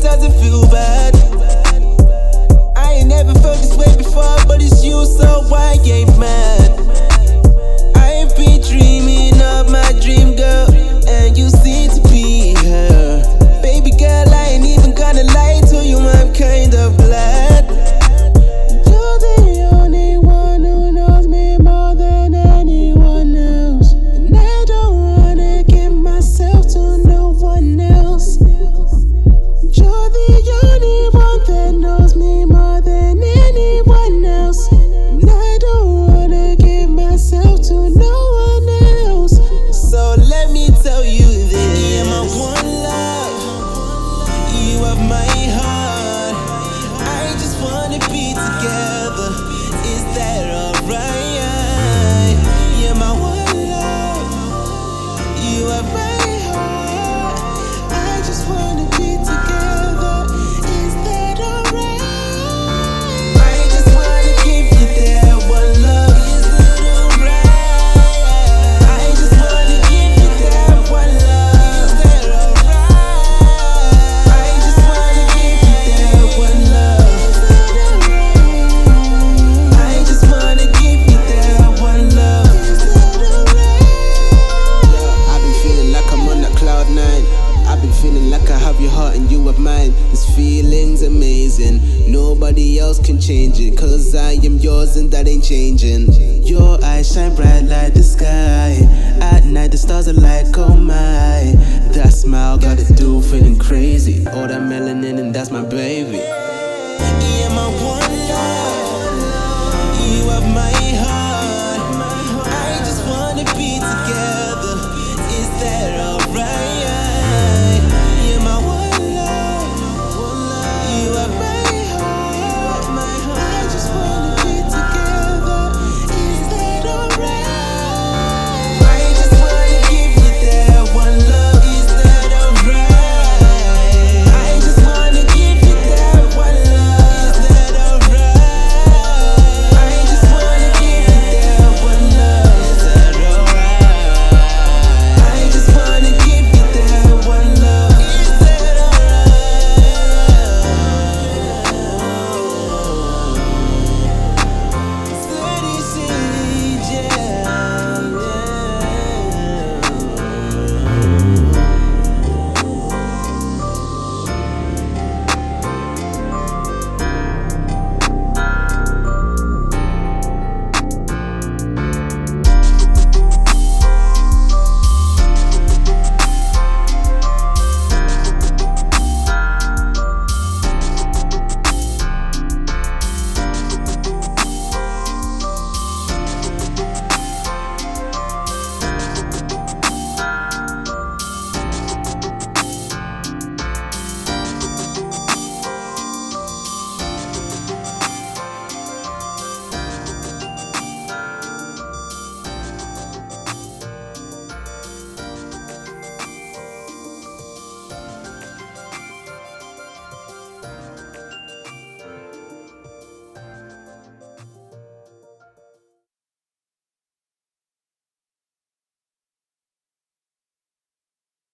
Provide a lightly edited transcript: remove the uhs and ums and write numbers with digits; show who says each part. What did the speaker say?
Speaker 1: does it feel bad? I ain't never felt this way before, but it's you, so I ain't mad. I've been dreaming of my dream girl, and you seem to be her. Baby girl, I ain't even gonna lie to you, I'm kind of glad. You're the only one who knows me more than anyone else, and I don't wanna give myself to no one else. You're the only one that knows me more than anyone else, and I don't wanna give myself to no one else. So let me tell you this: you're my one love, you have my heart. I just wanna be together, is that alright? You're my one love, you have my heart. I just wanna be together, is that alright? I just wanna give you that one love, is that alright? I just wanna give you that one love, is that alright? I just wanna give you that one love, is that alright? I just wanna give you that one love, is that alright? I've been feeling like I'm on that cloud nine. I've been feeling like I have your heart and you have mine. This feeling's amazing, nobody else can change it, 'cause I am yours and that ain't changing. Your eyes shine bright like the sky. At night the stars are like, oh my. That smile got it do feeling crazy. All that melanin and that's my baby. Yeah, my one